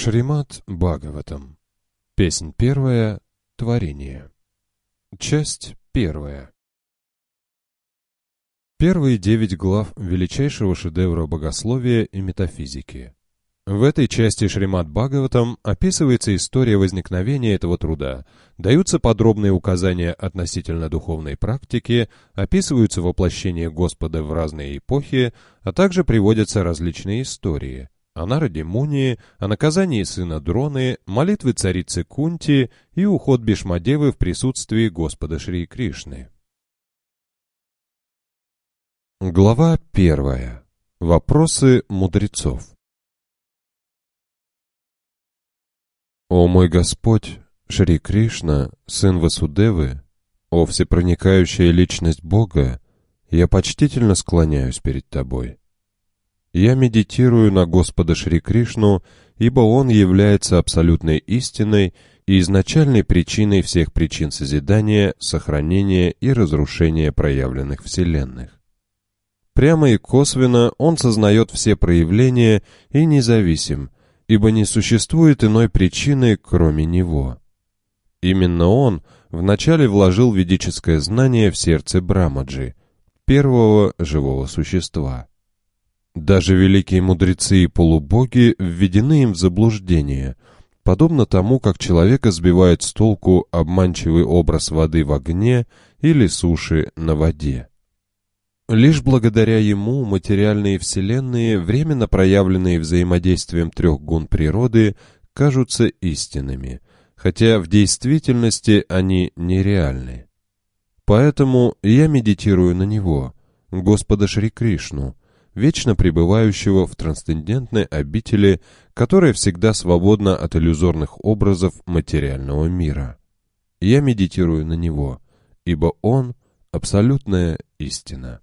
Шримад Бхагаватам. Песнь первая. Творение. Часть первая. Первые 9 глав величайшего шедевра богословия и метафизики. В этой части Шримад Бхагаватам описывается история возникновения этого труда, даются подробные указания относительно духовной практики, описываются воплощения Господа в разные эпохи, а также приводятся различные истории о Нараде Муни, о наказании сына Дроны, молитвы царицы Кунти и уход Бишмадевы в присутствии Господа Шри Кришны. Глава 1. Вопросы мудрецов. О мой Господь, Шри Кришна, сын Васудевы, о всепроникающая личность Бога, я почтительно склоняюсь перед Тобой. Я медитирую на Господа Шри Кришну, ибо Он является абсолютной истиной и изначальной причиной всех причин созидания, сохранения и разрушения проявленных вселенных. Прямо и косвенно Он сознает все проявления и независим, ибо не существует иной причины, кроме Него. Именно Он вначале вложил ведическое знание в сердце Брамаджи, первого живого существа. Даже великие мудрецы и полубоги введены им в заблуждение, подобно тому, как человека сбивает с толку обманчивый образ воды в огне или суши на воде. Лишь благодаря ему материальные вселенные, временно проявленные взаимодействием 3 гун природы, кажутся истинными, хотя в действительности они нереальны. Поэтому я медитирую на него, Господа Шри Кришну, вечно пребывающего в трансцендентной обители, которая всегда свободна от иллюзорных образов материального мира. Я медитирую на него, ибо он — абсолютная истина.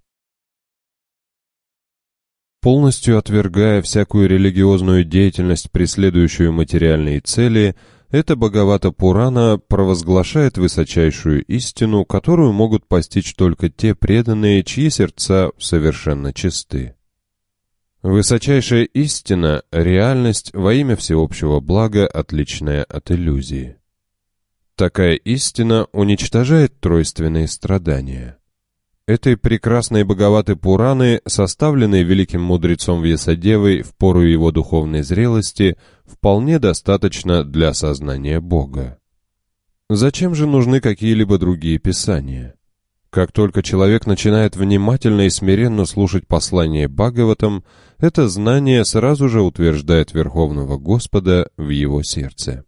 Полностью отвергая всякую религиозную деятельность, преследующую материальные цели, эта Бхагавата-Пурана провозглашает высочайшую истину, которую могут постичь только те преданные, чьи сердца совершенно чисты. Высочайшая истина — реальность во имя всеобщего блага, отличная от иллюзии. Такая истина уничтожает тройственные страдания. Этой прекрасной Бхагаваты-Пураны, составленной великим мудрецом Вьясадевой в пору его духовной зрелости, вполне достаточно для осознания Бога. Зачем же нужны какие-либо другие писания? Как только человек начинает внимательно и смиренно слушать послание Бхагаватам, это знание сразу же утверждает Верховного Господа в его сердце.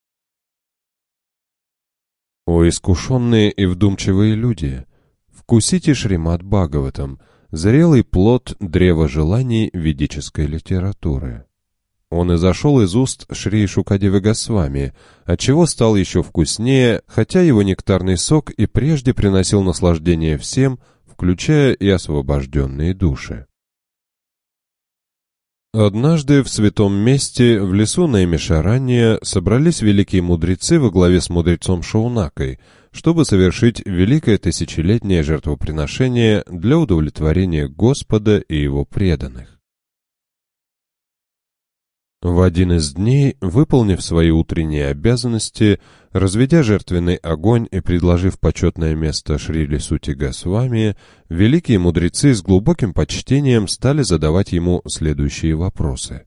О искушенные и вдумчивые люди! Вкусите Шримад Бхагаватам, зрелый плод древа желаний ведической литературы. Он изошел из уст Шри Шукадевы Госвами, отчего стал еще вкуснее, хотя его нектарный сок и прежде приносил наслаждение всем, включая и освобожденные души. Однажды в святом месте, в лесу Наймишарания, собрались великие мудрецы во главе с мудрецом Шаунакой, чтобы совершить великое тысячелетнее жертвоприношение для удовлетворения Господа и его преданных. В один из дней, выполнив свои утренние обязанности, разведя жертвенный огонь и предложив почетное место Шрили Сути Госвами, великие мудрецы с глубоким почтением стали задавать ему следующие вопросы.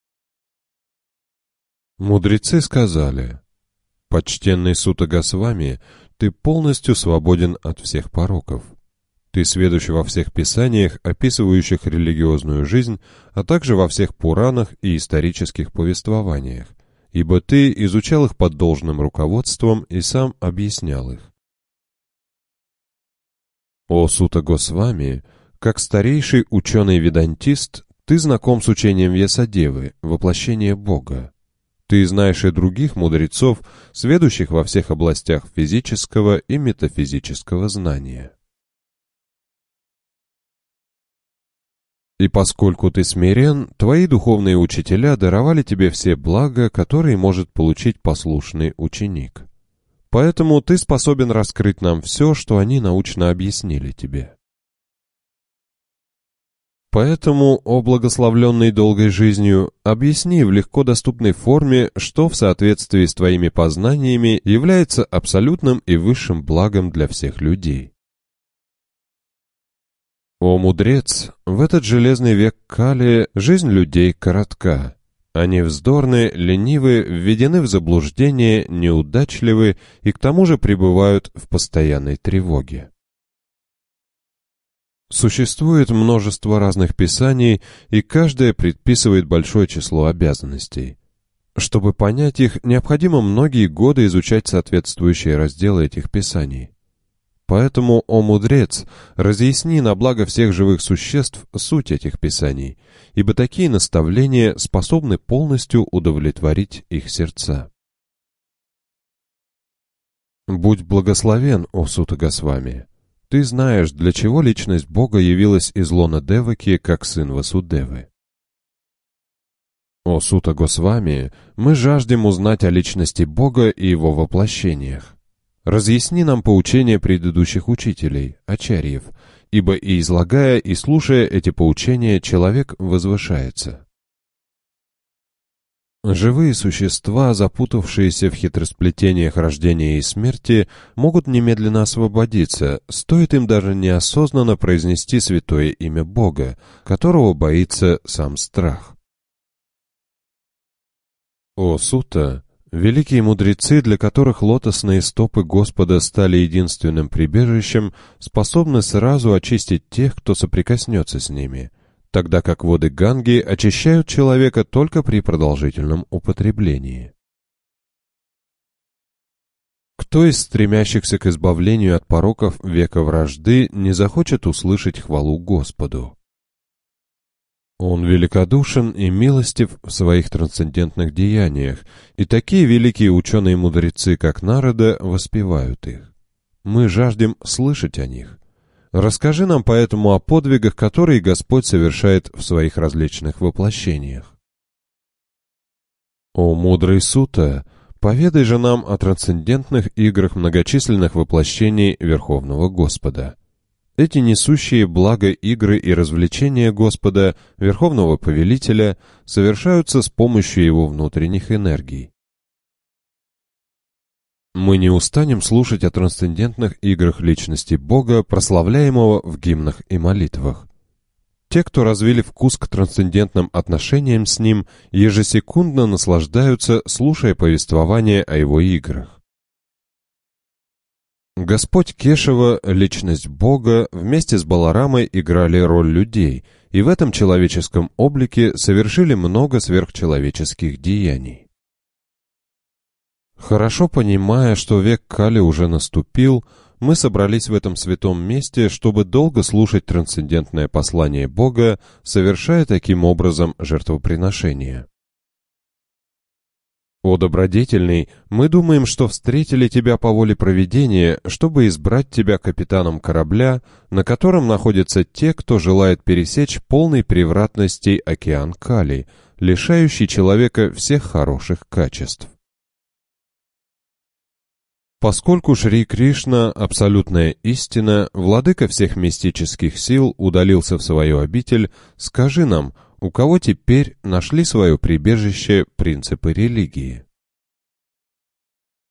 Мудрецы сказали: «Почтенный Сута Госвами, ты полностью свободен от всех пороков. Ты сведущ во всех писаниях, описывающих религиозную жизнь, а также во всех Пуранах и исторических повествованиях, ибо ты изучал их под должным руководством и сам объяснял их. О Сута Госвами, как старейший ученый-ведантист, ты знаком с учением Вьясадевы, воплощения Бога. Ты знаешь и других мудрецов, сведущих во всех областях физического и метафизического знания. И поскольку ты смирен, твои духовные учителя даровали тебе все блага, которые может получить послушный ученик. Поэтому ты способен раскрыть нам все, что они научно объяснили тебе. Поэтому, о благословленный долгой жизнью, объясни в легко доступной форме, что в соответствии с твоими познаниями является абсолютным и высшим благом для всех людей. О мудрец, в этот железный век Кали жизнь людей коротка. Они вздорны, ленивы, введены в заблуждение, неудачливы и к тому же пребывают в постоянной тревоге. Существует множество разных писаний, и каждое предписывает большое число обязанностей. Чтобы понять их, необходимо многие годы изучать соответствующие разделы этих писаний. Поэтому, о мудрец, разъясни на благо всех живых существ суть этих писаний, ибо такие наставления способны полностью удовлетворить их сердца. Будь благословен, о Сута Госвами! Ты знаешь, для чего личность Бога явилась из лона Деваки как сын Васудевы. О Сута Госвами, мы жаждем узнать о личности Бога и его воплощениях. Разъясни нам поучения предыдущих учителей, ачарьев, ибо и излагая, и слушая эти поучения, человек возвышается. Живые существа, запутавшиеся в хитросплетениях рождения и смерти, могут немедленно освободиться, стоит им даже неосознанно произнести святое имя Бога, которого боится сам страх. О Сута! Великие мудрецы, для которых лотосные стопы Господа стали единственным прибежищем, способны сразу очистить тех, кто соприкоснется с ними, тогда как воды Ганги очищают человека только при продолжительном употреблении. Кто из стремящихся к избавлению от пороков века вражды не захочет услышать хвалу Господу? Он великодушен и милостив в своих трансцендентных деяниях, и такие великие ученые-мудрецы, как Нарада, воспевают их. Мы жаждем слышать о них. Расскажи нам поэтому о подвигах, которые Господь совершает в своих различных воплощениях. О мудрый Сута, поведай же нам о трансцендентных играх многочисленных воплощений Верховного Господа. Эти несущие благо игры и развлечения Господа, Верховного Повелителя, совершаются с помощью Его внутренних энергий. Мы не устанем слушать о трансцендентных играх личности Бога, прославляемого в гимнах и молитвах. Те, кто развили вкус к трансцендентным отношениям с Ним, ежесекундно наслаждаются, слушая повествование о Его играх. Господь Кешава, личность Бога, вместе с Баларамой играли роль людей, и в этом человеческом облике совершили много сверхчеловеческих деяний. Хорошо понимая, что век Кали уже наступил, мы собрались в этом святом месте, чтобы долго слушать трансцендентное послание Бога, совершая таким образом жертвоприношение. О добродетельный, мы думаем, что встретили тебя по воле провидения, чтобы избрать тебя капитаном корабля, на котором находятся те, кто желает пересечь полный превратностей океан Кали, лишающий человека всех хороших качеств. Поскольку Шри Кришна, абсолютная истина, владыка всех мистических сил, удалился в свою обитель, скажи нам, у кого теперь нашли свое прибежище принципы религии?